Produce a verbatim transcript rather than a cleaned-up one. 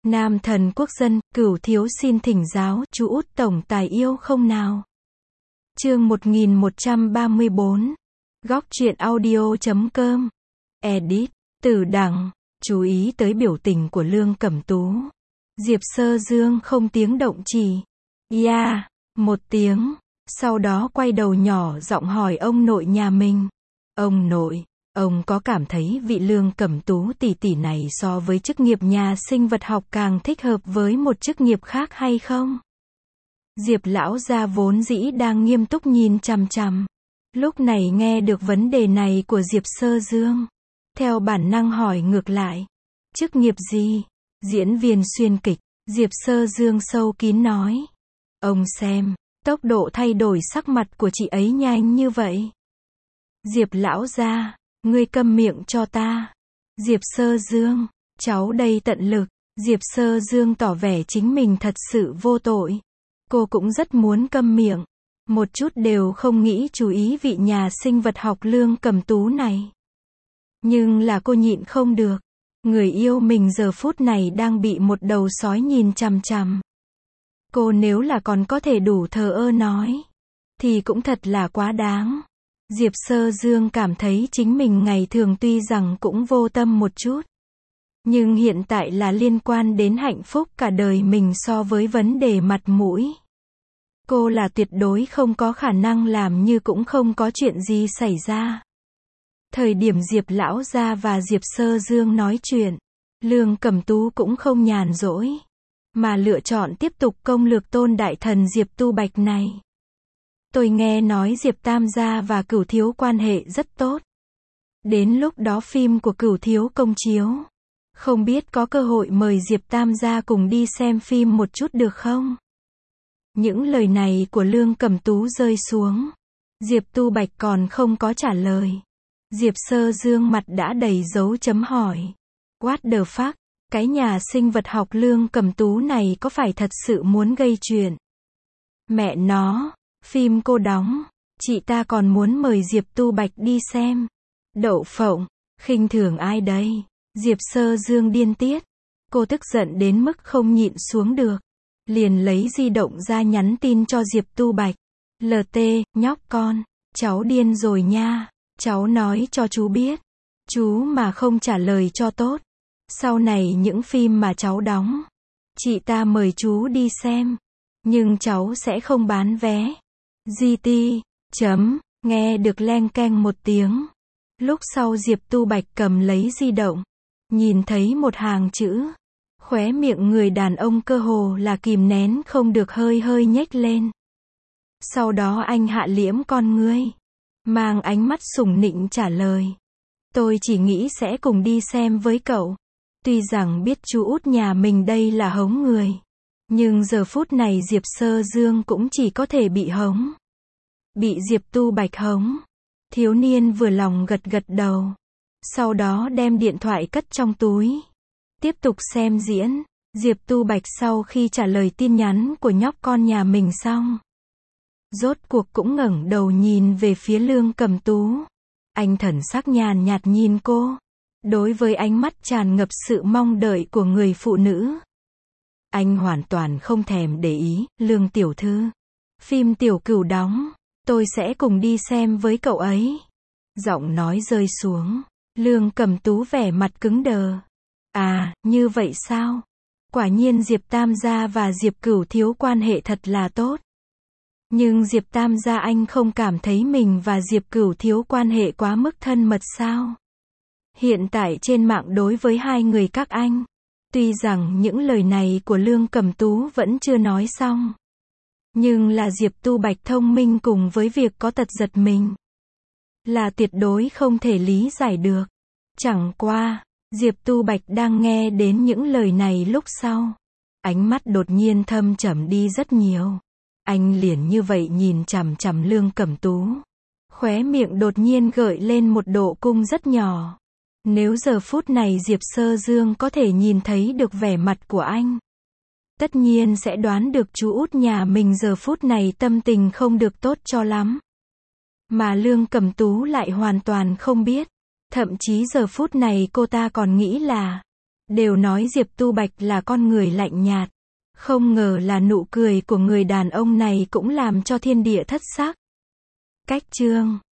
Nam thần quốc dân, Cửu thiếu xin thỉnh giáo, chú út tổng tài yêu không nào? Chương một nghìn một trăm ba mươi bốn. Góc truyện audio chấm com. Edit. Từ đằng. Chú ý tới biểu tình của Lương Cẩm Tú. Diệp Sơ Dương không tiếng động chỉ. Ya. Yeah, một tiếng. Sau đó quay đầu nhỏ giọng hỏi ông nội nhà mình. Ông nội, ông có cảm thấy vị Lương Cẩm Tú tỷ tỷ này so với chức nghiệp nhà sinh vật học càng thích hợp với một chức nghiệp khác hay không? Diệp lão gia vốn dĩ đang nghiêm túc nhìn chằm chằm. Lúc này nghe được vấn đề này của Diệp Sơ Dương. Theo bản năng hỏi ngược lại. Chức nghiệp gì? Diễn viên xuyên kịch. Diệp Sơ Dương sâu kín nói. Ông xem, tốc độ thay đổi sắc mặt của chị ấy nhanh như vậy. Diệp lão gia, ngươi câm miệng cho ta. Diệp Sơ Dương, cháu đây tận lực. Diệp Sơ Dương tỏ vẻ chính mình thật sự vô tội. Cô cũng rất muốn câm miệng. Một chút đều không nghĩ chú ý vị nhà sinh vật học Lương Cẩm Tú này. Nhưng là cô nhịn không được. Người yêu mình giờ phút này đang bị một đầu sói nhìn chằm chằm. Cô nếu là còn có thể đủ thờ ơ nói, thì cũng thật là quá đáng. Diệp Sơ Dương cảm thấy chính mình ngày thường tuy rằng cũng vô tâm một chút. Nhưng hiện tại là liên quan đến hạnh phúc cả đời mình so với vấn đề mặt mũi. Cô là tuyệt đối không có khả năng làm như cũng không có chuyện gì xảy ra. Thời điểm Diệp lão gia và Diệp Sơ Dương nói chuyện, Lương Cẩm Tú cũng không nhàn rỗi, mà lựa chọn tiếp tục công lược tôn đại thần Diệp Tu Bạch này. Tôi nghe nói Diệp Tam gia và Cửu thiếu quan hệ rất tốt. Đến lúc đó phim của Cửu thiếu công chiếu, không biết có cơ hội mời Diệp Tam gia cùng đi xem phim một chút được không? Những lời này của Lương Cẩm Tú rơi xuống. Diệp Tu Bạch còn không có trả lời. Diệp Sơ Dương mặt đã đầy dấu chấm hỏi. What the fuck? Cái nhà sinh vật học Lương Cẩm Tú này có phải thật sự muốn gây chuyện? Mẹ nó, phim cô đóng, chị ta còn muốn mời Diệp Tu Bạch đi xem. Đậu phộng, khinh thường ai đây? Diệp Sơ Dương điên tiết. Cô tức giận đến mức không nhịn xuống được. Liền lấy di động ra nhắn tin cho Diệp Tu Bạch. lờ tê, nhóc con, cháu điên rồi nha. Cháu nói cho chú biết. Chú mà không trả lời cho tốt. Sau này những phim mà cháu đóng, chị ta mời chú đi xem. Nhưng cháu sẽ không bán vé. giê tê, chấm, nghe được leng keng một tiếng. Lúc sau Diệp Tu Bạch cầm lấy di động. Nhìn thấy một hàng chữ. Khóe miệng người đàn ông cơ hồ là kìm nén không được hơi hơi nhếch lên. Sau đó anh hạ liễm con ngươi. Mang ánh mắt sủng nịnh trả lời. Tôi chỉ nghĩ sẽ cùng đi xem với cậu. Tuy rằng biết chú út nhà mình đây là hống người. Nhưng giờ phút này Diệp Sơ Dương cũng chỉ có thể bị hống. Bị Diệp Tu Bạch hống. Thiếu niên vừa lòng gật gật đầu. Sau đó đem điện thoại cất trong túi. Tiếp tục xem diễn. Diệp Tu Bạch sau khi trả lời tin nhắn của nhóc con nhà mình xong, rốt cuộc cũng ngẩng đầu nhìn về phía Lương Cẩm Tú. Anh thần sắc nhàn nhạt nhìn cô. Đối với ánh mắt tràn ngập sự mong đợi của người phụ nữ, anh hoàn toàn không thèm để ý. Lương tiểu thư, phim Tiểu Cửu đóng, tôi sẽ cùng đi xem với cậu ấy. Giọng nói rơi xuống. Lương Cẩm Tú vẻ mặt cứng đờ. À, như vậy sao? Quả nhiên Diệp Tam gia và Diệp Cửu thiếu quan hệ thật là tốt. Nhưng Diệp Tam gia anh không cảm thấy mình và Diệp Cửu thiếu quan hệ quá mức thân mật sao? Hiện tại trên mạng đối với hai người các anh, tuy rằng những lời này của Lương Cẩm Tú vẫn chưa nói xong, nhưng là Diệp Tu Bạch thông minh cùng với việc có tật giật mình, là tuyệt đối không thể lý giải được. Chẳng qua, Diệp Tu Bạch đang nghe đến những lời này lúc sau, ánh mắt đột nhiên thâm trầm đi rất nhiều. Anh liền như vậy nhìn chằm chằm Lương Cẩm Tú. Khóe miệng đột nhiên gợi lên một độ cung rất nhỏ. Nếu giờ phút này Diệp Sơ Dương có thể nhìn thấy được vẻ mặt của anh, tất nhiên sẽ đoán được chú út nhà mình giờ phút này tâm tình không được tốt cho lắm. Mà Lương Cẩm Tú lại hoàn toàn không biết. Thậm chí giờ phút này cô ta còn nghĩ là Đều nói Diệp Tu Bạch là con người lạnh nhạt. Không ngờ là nụ cười của người đàn ông này cũng làm cho thiên địa thất sắc. Cách chương